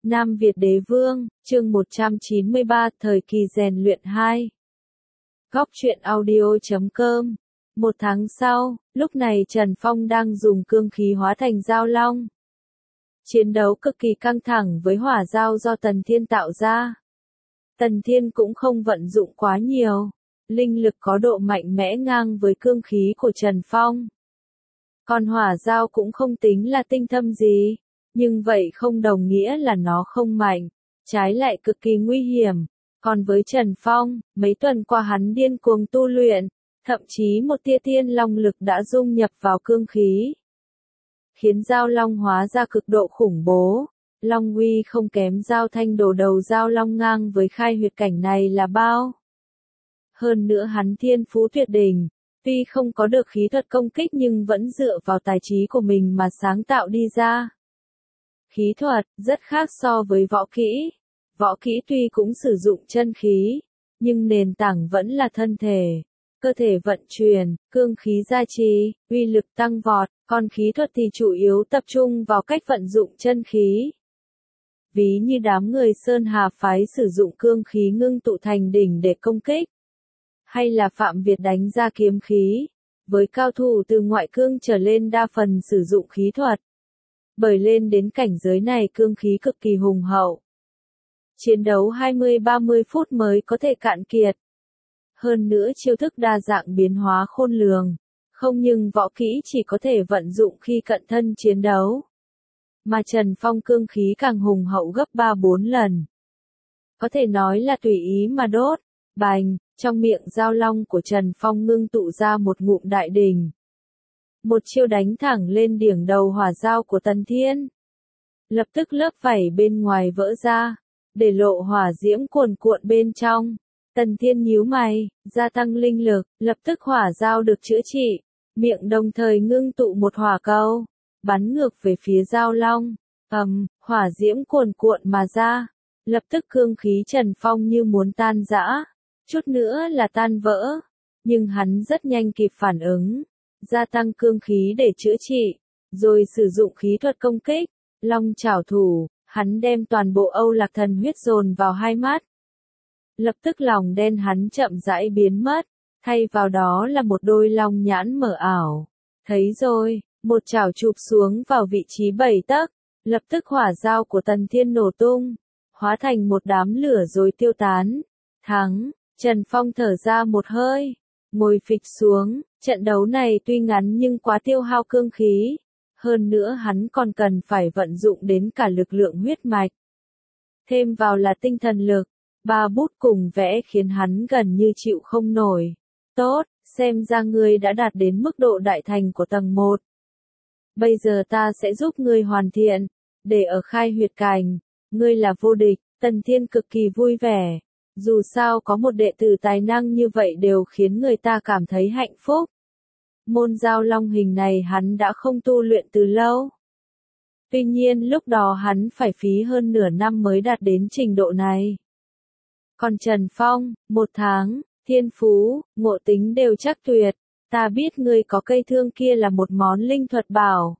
Nam Việt Đế Vương, chương 193, thời kỳ rèn luyện 2. Góc truyện audio.com. Một tháng sau, lúc này Trần Phong đang dùng cương khí hóa thành Dao Long. Chiến đấu cực kỳ căng thẳng với hỏa dao do Tần Thiên tạo ra. Tần Thiên cũng không vận dụng quá nhiều. Linh lực có độ mạnh mẽ ngang với cương khí của Trần Phong. Còn hỏa dao cũng không tính là tinh thâm gì. Nhưng vậy không đồng nghĩa là nó không mạnh, trái lại cực kỳ nguy hiểm. Còn với Trần Phong, mấy tuần qua hắn điên cuồng tu luyện, thậm chí một tia thiên long lực đã dung nhập vào cương khí, khiến Dao Long hóa ra cực độ khủng bố. Long uy không kém Dao Thanh đổ đầu Dao Long ngang với khai huyệt cảnh này là bao. Hơn nữa hắn thiên phú tuyệt đỉnh, tuy không có được khí thuật công kích nhưng vẫn dựa vào tài trí của mình mà sáng tạo đi ra. Khí thuật, rất khác so với võ kỹ. Võ kỹ tuy cũng sử dụng chân khí, nhưng nền tảng vẫn là thân thể, cơ thể vận chuyển, cương khí gia trì, uy lực tăng vọt, còn khí thuật thì chủ yếu tập trung vào cách vận dụng chân khí. Ví như đám người Sơn Hà phái sử dụng cương khí ngưng tụ thành đỉnh để công kích, hay là Phạm Việt đánh ra kiếm khí, với cao thủ từ ngoại cương trở lên đa phần sử dụng khí thuật. Bởi lên đến cảnh giới này cương khí cực kỳ hùng hậu. Chiến đấu 20-30 phút mới có thể cạn kiệt. Hơn nữa chiêu thức đa dạng biến hóa khôn lường. Không nhưng võ kỹ chỉ có thể vận dụng khi cận thân chiến đấu. Mà Trần Phong cương khí càng hùng hậu gấp 3-4 lần. Có thể nói là tùy ý mà đốt. Bành, trong miệng Dao Long của Trần Phong ngưng tụ ra một ngụm đại đỉnh. Một chiêu đánh thẳng lên điểm đầu hỏa dao của Tần Thiên. Lập tức lớp vảy bên ngoài vỡ ra, để lộ hỏa diễm cuồn cuộn bên trong. Tần Thiên nhíu mày, gia tăng linh lực, lập tức hỏa dao được chữa trị, miệng đồng thời ngưng tụ một hỏa cầu, bắn ngược về phía Dao Long. Hỏa diễm cuồn cuộn mà ra, lập tức cương khí Trần Phong như muốn tan rã, chút nữa là tan vỡ, nhưng hắn rất nhanh kịp phản ứng. Gia tăng cương khí để chữa trị, rồi sử dụng khí thuật công kích, long chảo thủ, hắn đem toàn bộ Âu Lạc Thần huyết dồn vào hai mắt. Lập tức lòng đen hắn chậm rãi biến mất, thay vào đó là một đôi long nhãn mở ảo. Thấy rồi, một chảo chụp xuống vào vị trí 7 tấc, lập tức hỏa dao của Tần Thiên nổ tung, hóa thành một đám lửa rồi tiêu tán. Thắng, Trần Phong thở ra một hơi, ngồi phịch xuống. Trận đấu này tuy ngắn nhưng quá tiêu hao cương khí, hơn nữa hắn còn cần phải vận dụng đến cả lực lượng huyết mạch. Thêm vào là tinh thần lực, 3 bút cùng vẽ khiến hắn gần như chịu không nổi. Tốt, xem ra ngươi đã đạt đến mức độ đại thành của tầng 1. Bây giờ ta sẽ giúp ngươi hoàn thiện, để ở khai huyệt cảnh, ngươi là vô địch. Tần Thiên cực kỳ vui vẻ. Dù sao có một đệ tử tài năng như vậy đều khiến người ta cảm thấy hạnh phúc. Môn Dao Long hình này hắn đã không tu luyện từ lâu. Tuy nhiên lúc đó hắn phải phí hơn nửa năm mới đạt đến trình độ này. Còn Trần Phong, 1 tháng, thiên phú, ngộ tính đều chắc tuyệt. Ta biết ngươi có cây thương kia là một món linh thuật bảo.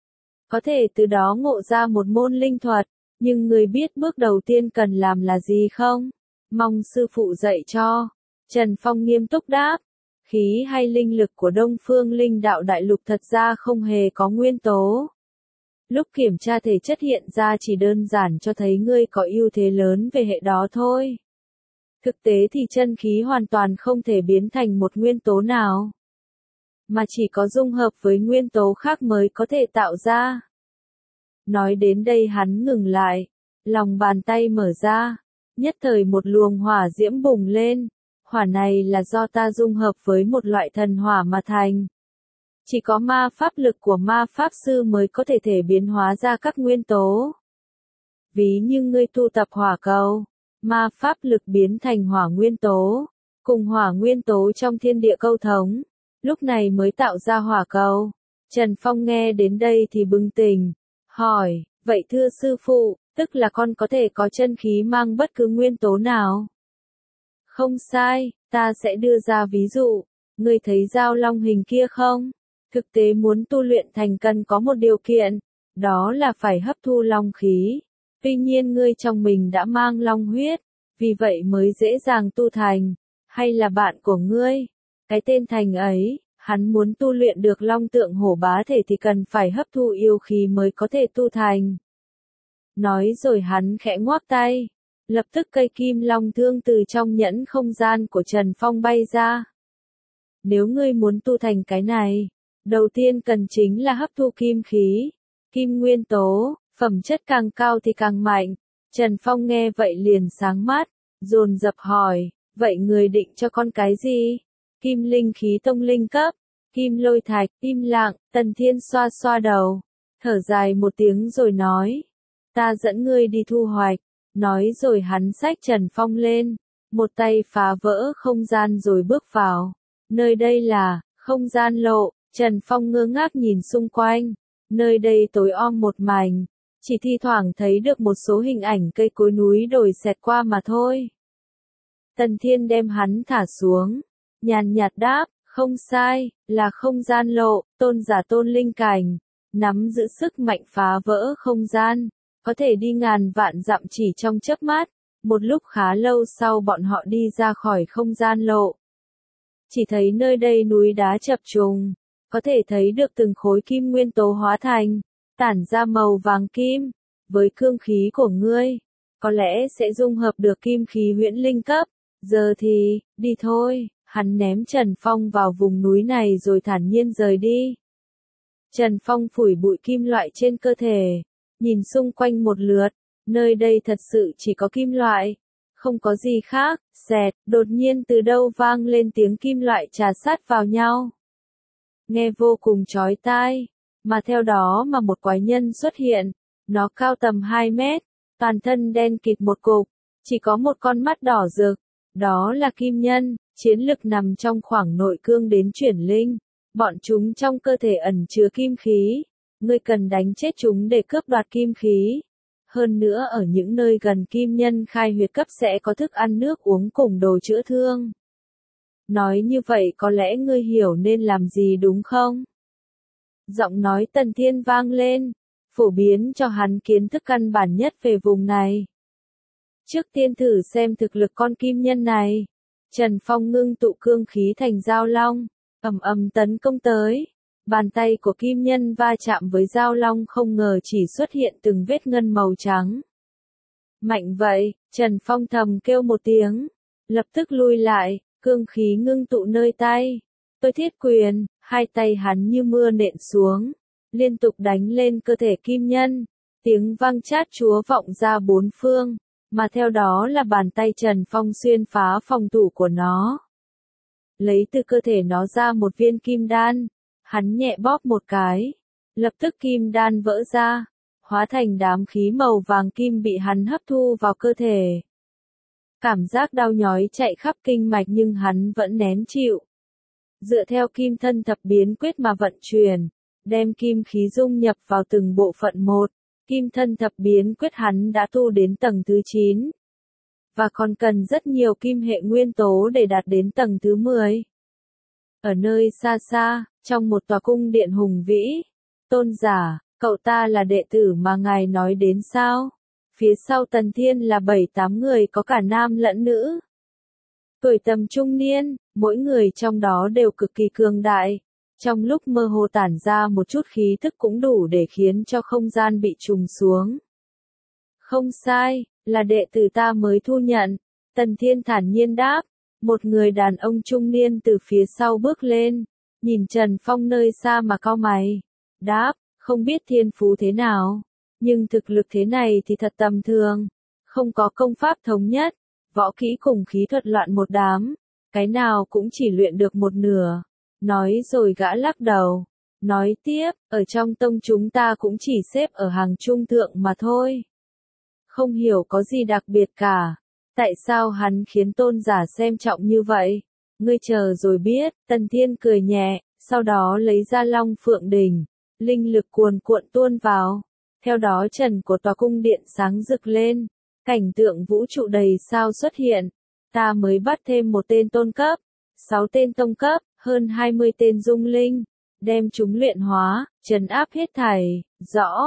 Có thể từ đó ngộ ra một môn linh thuật, nhưng ngươi biết bước đầu tiên cần làm là gì không? Mong sư phụ dạy cho. Trần Phong nghiêm túc đáp. Khí hay linh lực của Đông Phương Linh Đạo Đại Lục thật ra không hề có nguyên tố. Lúc kiểm tra thể chất hiện ra chỉ đơn giản cho thấy ngươi có ưu thế lớn về hệ đó thôi. Thực tế thì chân khí hoàn toàn không thể biến thành một nguyên tố nào, mà chỉ có dung hợp với nguyên tố khác mới có thể tạo ra. Nói đến đây hắn ngừng lại, lòng bàn tay mở ra, nhất thời một luồng hỏa diễm bùng lên. Hỏa này là do ta dung hợp với một loại thần hỏa mà thành. Chỉ có ma pháp lực của ma pháp sư mới có thể biến hóa ra các nguyên tố. Ví như ngươi tu tập hỏa cầu, ma pháp lực biến thành hỏa nguyên tố, cùng hỏa nguyên tố trong thiên địa câu thống, lúc này mới tạo ra hỏa cầu. Trần Phong nghe đến đây thì bừng tỉnh, hỏi, vậy thưa sư phụ, tức là con có thể có chân khí mang bất cứ nguyên tố nào? Không sai, ta sẽ đưa ra ví dụ. Ngươi thấy Dao Long hình kia không? Thực tế muốn tu luyện thành cần có một điều kiện, đó là phải hấp thu long khí. Tuy nhiên ngươi trong mình đã mang long huyết, vì vậy mới dễ dàng tu thành, hay là bạn của ngươi? Cái tên Thành ấy, hắn muốn tu luyện được long tượng hổ bá thể thì cần phải hấp thu yêu khí mới có thể tu thành. Nói rồi hắn khẽ ngoắc tay, lập tức cây kim long thương từ trong nhẫn không gian của Trần Phong bay ra. Nếu ngươi muốn tu thành cái này, đầu tiên cần chính là hấp thu kim khí, kim nguyên tố, phẩm chất càng cao thì càng mạnh. Trần Phong nghe vậy liền sáng mắt, dồn dập hỏi, vậy người định cho con cái gì? Kim linh khí tông linh cấp, kim lôi thạch, im lặng, Tần Thiên xoa xoa đầu, thở dài một tiếng rồi nói, ta dẫn ngươi đi thu hoạch. Nói rồi hắn xách Trần Phong lên, một tay phá vỡ không gian rồi bước vào. Nơi đây là không gian lộ. Trần Phong ngơ ngác nhìn xung quanh, nơi đây tối om một mảnh, chỉ thi thoảng thấy được một số hình ảnh cây cối núi đồi xẹt qua mà thôi. Tần Thiên đem hắn thả xuống, nhàn nhạt đáp, không sai, là không gian lộ, tôn giả tôn linh cảnh, nắm giữ sức mạnh phá vỡ không gian, có thể đi ngàn vạn dặm chỉ trong chớp mắt. Một lúc khá lâu sau bọn họ đi ra khỏi không gian lộ. Chỉ thấy nơi đây núi đá chập trùng, có thể thấy được từng khối kim nguyên tố hóa thành, tản ra màu vàng kim, với cương khí của ngươi, có lẽ sẽ dung hợp được kim khí huyễn linh cấp. Giờ thì, đi thôi, hắn ném Trần Phong vào vùng núi này rồi thản nhiên rời đi. Trần Phong phủi bụi kim loại trên cơ thể, nhìn xung quanh một lượt, nơi đây thật sự chỉ có kim loại, không có gì khác. Xẹt, đột nhiên từ đâu vang lên tiếng kim loại trà sát vào nhau. Nghe vô cùng chói tai, mà theo đó mà một quái nhân xuất hiện, nó cao tầm 2 mét, toàn thân đen kịt một cục, chỉ có một con mắt đỏ rực, đó là kim nhân, chiến lực nằm trong khoảng nội cương đến chuyển linh, bọn chúng trong cơ thể ẩn chứa kim khí, ngươi cần đánh chết chúng để cướp đoạt kim khí. Hơn nữa ở những nơi gần kim nhân khai huyết cấp sẽ có thức ăn nước uống cùng đồ chữa thương. Nói như vậy có lẽ ngươi hiểu nên làm gì đúng không? Giọng nói Tần Thiên vang lên, phổ biến cho hắn kiến thức căn bản nhất về vùng này. Trước tiên thử xem thực lực con kim nhân này. Trần Phong ngưng tụ cương khí thành dao long, ầm ầm tấn công tới. Bàn tay của kim nhân va chạm với dao long không ngờ chỉ xuất hiện từng vết ngân màu trắng. Mạnh vậy, Trần Phong thầm kêu một tiếng, lập tức lui lại, cương khí ngưng tụ nơi tay. Tôi thiết quyền, hai tay hắn như mưa nện xuống, liên tục đánh lên cơ thể kim nhân. Tiếng vang chát chúa vọng ra bốn phương, mà theo đó là bàn tay Trần Phong xuyên phá phòng thủ của nó. Lấy từ cơ thể nó ra một viên kim đan. Hắn nhẹ bóp một cái, lập tức kim đan vỡ ra, hóa thành đám khí màu vàng kim bị hắn hấp thu vào cơ thể. Cảm giác đau nhói chạy khắp kinh mạch nhưng hắn vẫn nén chịu. Dựa theo kim thân thập biến quyết mà vận chuyển, đem kim khí dung nhập vào từng bộ phận một, kim thân thập biến quyết hắn đã tu đến tầng thứ 9. Và còn cần rất nhiều kim hệ nguyên tố để đạt đến tầng thứ 10. Ở nơi xa xa, trong một tòa cung điện hùng vĩ, tôn giả, cậu ta là đệ tử mà ngài nói đến sao? Phía sau Tần Thiên là 7-8 người có cả nam lẫn nữ. Tuổi tầm trung niên, mỗi người trong đó đều cực kỳ cường đại. Trong lúc mơ hồ tản ra một chút khí thức cũng đủ để khiến cho không gian bị trùng xuống. Không sai, là đệ tử ta mới thu nhận. Tần Thiên thản nhiên đáp. Một người đàn ông trung niên từ phía sau bước lên, nhìn Trần Phong nơi xa mà cau mày. Đáp, không biết thiên phú thế nào, nhưng thực lực thế này thì thật tầm thường. Không có công pháp thống nhất, võ kỹ cùng khí thuật loạn một đám, cái nào cũng chỉ luyện được một nửa. Nói rồi gã lắc đầu, nói tiếp, ở trong tông chúng ta cũng chỉ xếp ở hàng trung thượng mà thôi. Không hiểu có gì đặc biệt cả. Tại sao hắn khiến tôn giả xem trọng như vậy? Ngươi chờ rồi biết. Tần Thiên cười nhẹ, sau đó lấy ra Long Phượng Đỉnh, linh lực cuồn cuộn tuôn vào. Theo đó trần của tòa cung điện sáng rực lên, cảnh tượng vũ trụ đầy sao xuất hiện. Ta mới bắt thêm một tên tôn cấp, 6 tên tông cấp, hơn 20 tên dung linh, đem chúng luyện hóa, trấn áp hết thảy. Rõ.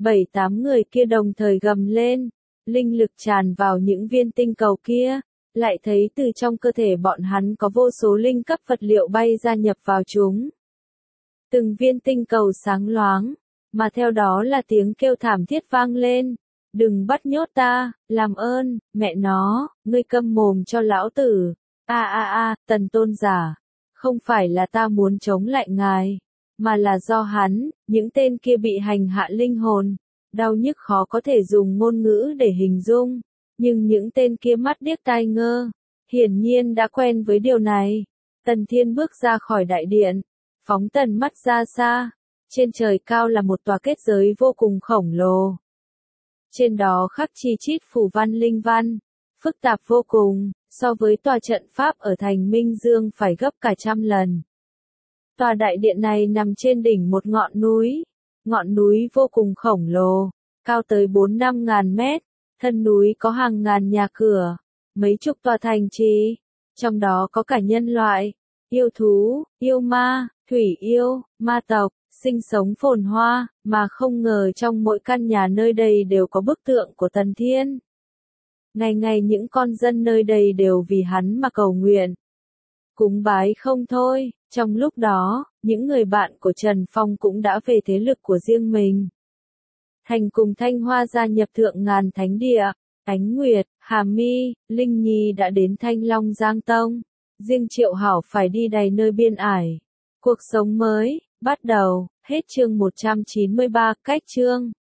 7-8 người kia đồng thời gầm lên, linh lực tràn vào những viên tinh cầu kia, lại thấy từ trong cơ thể bọn hắn có vô số linh cấp vật liệu bay ra nhập vào chúng. Từng viên tinh cầu sáng loáng, mà theo đó là tiếng kêu thảm thiết vang lên. Đừng bắt nhốt ta, làm ơn, mẹ nó, ngươi câm mồm cho lão tử. Tần tôn giả, không phải là ta muốn chống lại ngài, mà là do hắn, những tên kia bị hành hạ linh hồn, đau nhức khó có thể dùng ngôn ngữ để hình dung, nhưng những tên kia mắt điếc tai ngơ, hiển nhiên đã quen với điều này. Tần Thiên bước ra khỏi đại điện, phóng tần mắt ra xa, trên trời cao là một tòa kết giới vô cùng khổng lồ. Trên đó khắc chi chít phù văn linh văn, phức tạp vô cùng, so với tòa trận pháp ở thành Minh Dương phải gấp cả trăm lần. Tòa đại điện này nằm trên đỉnh một ngọn núi vô cùng khổng lồ, cao tới 4-5 ngàn mét, thân núi có hàng ngàn nhà cửa, mấy chục tòa thành trì, trong đó có cả nhân loại, yêu thú, yêu ma, thủy yêu, ma tộc, sinh sống phồn hoa, mà không ngờ trong mỗi căn nhà nơi đây đều có bức tượng của Tần Thiên. Ngày ngày những con dân nơi đây đều vì hắn mà cầu nguyện, cúng bái không thôi. Trong lúc đó, những người bạn của Trần Phong cũng đã về thế lực của riêng mình. Thành cùng Thanh Hoa gia nhập Thượng Ngàn Thánh Địa, Ánh Nguyệt, Hà Mi, Linh Nhi đã đến Thanh Long Giang Tông. Riêng Triệu Hảo phải đi đầy nơi biên ải. Cuộc sống mới, bắt đầu, hết chương 193, cách chương.